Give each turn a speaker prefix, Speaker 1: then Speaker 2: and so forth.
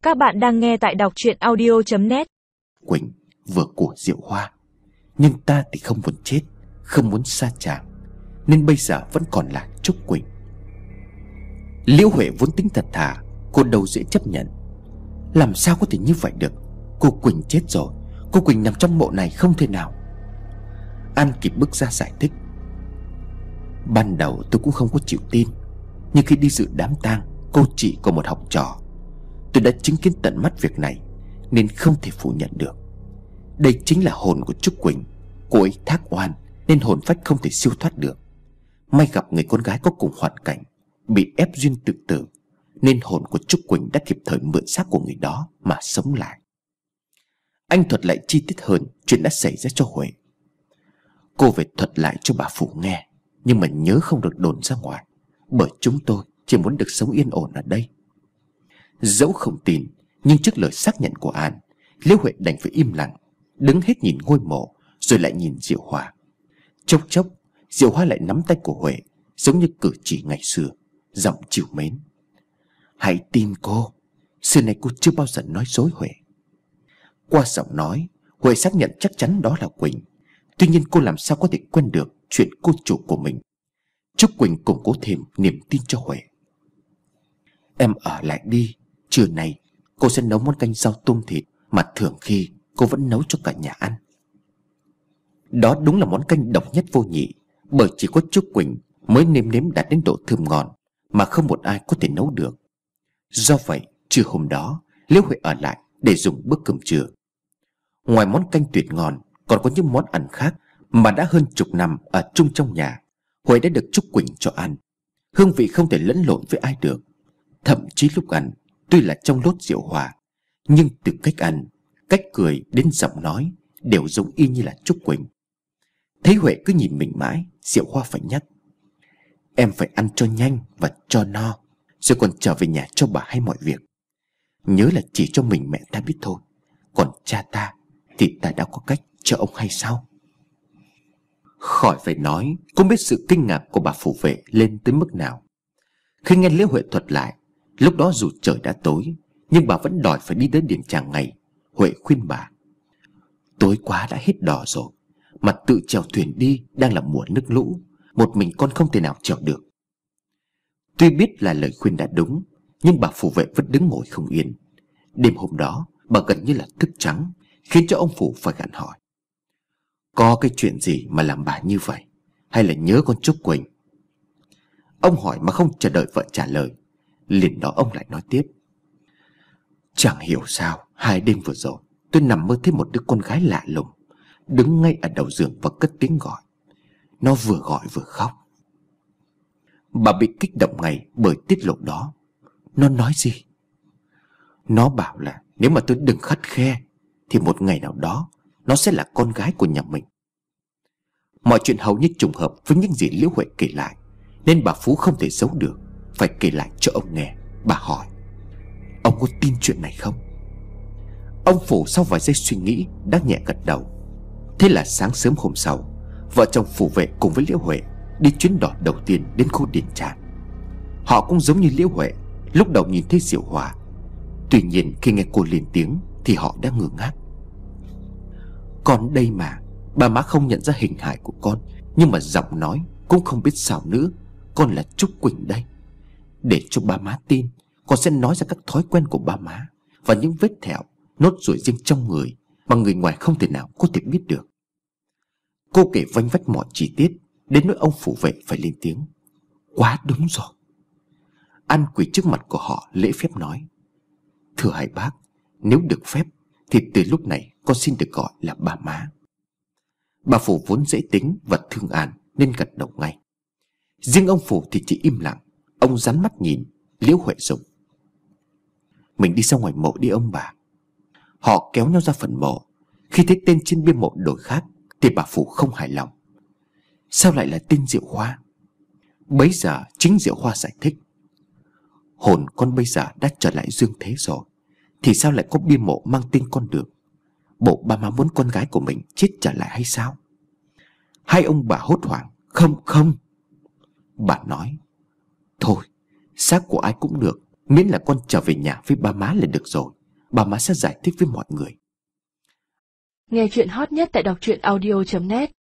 Speaker 1: Các bạn đang nghe tại đọc truyện audio.net.
Speaker 2: Quỳnh vừa của Diệu Hoa, nhưng ta thì không muốn chết, không muốn xa chàng, nên bây giờ vẫn còn là Trúc Quỳnh. Liễu Huệ vốn tính thật thà, cô đâu dễ chấp nhận. Làm sao có thể như vậy được? Cô Quỳnh chết rồi, cô Quỳnh nằm trong mộ này không thể nào. An kịp bước ra giải thích. Ban đầu tôi cũng không có chịu tin, nhưng khi đi dự đám tang cô chị của một học trò, tôi đã chứng kiến tận mắt việc này, nên không thể phủ nhận được. Đây chính là hồn của Trúc Quỳnh. Cô ấy thác oan nên hồn phách không thể siêu thoát được. May gặp người con gái có cùng hoàn cảnh, bị ép duyên tự tử, nên hồn của Trúc Quỳnh đã kịp thời mượn xác của người đó mà sống lại. Anh thuật lại chi tiết hơn chuyện đã xảy ra cho Huệ. Cô về thuật lại cho bà Phủ nghe, nhưng mà nhớ không được đồn ra ngoài, bởi chúng tôi chỉ muốn được sống yên ổn ở đây. Dẫu không tin, nhưng trước lời xác nhận của An, Liễu Huệ đành phải im lặng, đứng hết nhìn ngôi mộ, rồi lại nhìn Diệu Hoa. Chốc chốc, Diệu Hoa lại nắm tay của Huệ, giống như cử chỉ ngày xưa, giọng trìu mến. Hãy tin cô, xưa nay cô chưa bao giờ nói dối Huệ. Qua giọng nói, Huệ xác nhận chắc chắn đó là Quỳnh. Tuy nhiên cô làm sao có thể quên được chuyện cô chủ của mình. Trúc Quỳnh củng cố thêm niềm tin cho Huệ. Em ở lại đi, trưa nay cô sẽ nấu món canh rau tôm thịt mà thường khi cô vẫn nấu cho cả nhà ăn. Đó đúng là món canh độc nhất vô nhị, bởi chỉ có Trúc Quỳnh mới nêm nếm đạt đến độ thơm ngon mà không một ai có thể nấu được. Do vậy trưa hôm đó, Liễu Huệ ở lại để dùng bữa cơm trưa. Ngoài món canh tuyệt ngon, còn có những món ăn khác mà đã hơn chục năm ở chung trong nhà, Huệ đã được Trúc Quỳnh cho ăn. Hương vị không thể lẫn lộn với ai được. Thậm chí lúc ăn, tuy là trong lốt Diệu Hoa, nhưng từ cách ăn, cách cười đến giọng nói đều giống y như là Trúc Quỳnh. Thấy Huệ cứ nhìn mình mãi, Diệu Hoa phải nhắc. Em phải ăn cho nhanh và cho no, rồi còn trở về nhà cho bà hay mọi việc. Nhớ là chỉ cho mình mẹ ta biết thôi, còn cha ta thì ta đã có cách cho ông hay sao. Khỏi phải nói, cũng biết sự kinh ngạc của bà phủ vệ lên tới mức nào. Khi nghe Liễu Huệ thuật lại, lúc đó dù trời đã tối, nhưng bà vẫn đòi phải đi đến điện Tràng Ngày. Huệ khuyên bà. Tối quá đã hết đò rồi, mà tự chèo thuyền đi đang là mùa nước lũ, một mình con không thể nào chèo được. Tuy biết là lời khuyên đã đúng, nhưng bà phủ vệ vẫn đứng ngồi không yên. Đêm hôm đó bà gần như là thức trắng, khiến cho ông phủ phải gặng hỏi. Có cái chuyện gì mà làm bà như vậy, hay là nhớ con Trúc Quỳnh? Ông hỏi mà không chờ đợi vợ trả lời, liền đó ông lại nói tiếp. Chẳng hiểu sao 2 đêm vừa rồi tôi nằm mơ thấy một đứa con gái lạ lùng đứng ngay ở đầu giường và cất tiếng gọi. Nó vừa gọi vừa khóc. Bà bị kích động ngay bởi tiết lộ đó. Nó nói gì? Nó bảo là nếu mà tôi đừng khắt khe thì một ngày nào đó nó sẽ là con gái của nhà mình. Mọi chuyện hầu như trùng hợp với những gì Liễu Huệ kể lại, nên bà Phú không thể giấu được, phải kể lại cho ông nghe. Bà hỏi, ông có tin chuyện này không? Ông Phủ sau vài giây suy nghĩ đã nhẹ gật đầu. Thế là sáng sớm hôm sau, vợ chồng phủ vệ cùng với Liễu Huệ đi chuyến đò đầu tiên đến khu điện Tràng. Họ cũng giống như Liễu Huệ, lúc đầu nhìn thấy Diệu Hoa. Tuy nhiên khi nghe cô lên tiếng thì họ đã ngơ ngác. Con đây mà, bà má không nhận ra hình hài của con, nhưng mà giọng nói cũng không biết sao nữa. Con là Trúc Quỳnh đây. Để cho ba má tin, con sẽ nói ra các thói quen của ba má và những vết thẹo, nốt ruồi riêng trong người mà người ngoài không thể nào có thể biết được. Cô kể vanh vách mọi chi tiết, đến nỗi ông phủ vệ phải lên tiếng. Quá đúng rồi. An quỳ trước mặt của họ lễ phép nói. Thưa hai bác, nếu được phép thì từ lúc này con xin được gọi là bà má. Bà Phủ vốn dễ tính và thương An nên gật đầu ngay. Riêng ông Phủ thì chỉ im lặng. Ông dán mắt nhìn Liễu Huệ dùng. Mình đi ra ngoài mộ đi ông bà. Họ kéo nhau ra phần mộ. Khi thấy tên trên bia mộ đổi khác thì bà Phủ không hài lòng. Sao lại là tên Diệu Hoa? Bấy giờ chính Diệu Hoa giải thích. Hồn con bây giờ đã trở lại dương thế rồi, thì sao lại có bia mộ mang tên con được? Bộ ba má muốn con gái của mình chết trở lại hay sao? Hai ông bà hốt hoảng. Không. Bà nói, thôi, xác của ai cũng được, miễn là con trở về nhà với ba má là được rồi. bà má sẽ giải thích với mọi người.
Speaker 3: Nghe chuyện hot nhất tại đọc truyện audio.net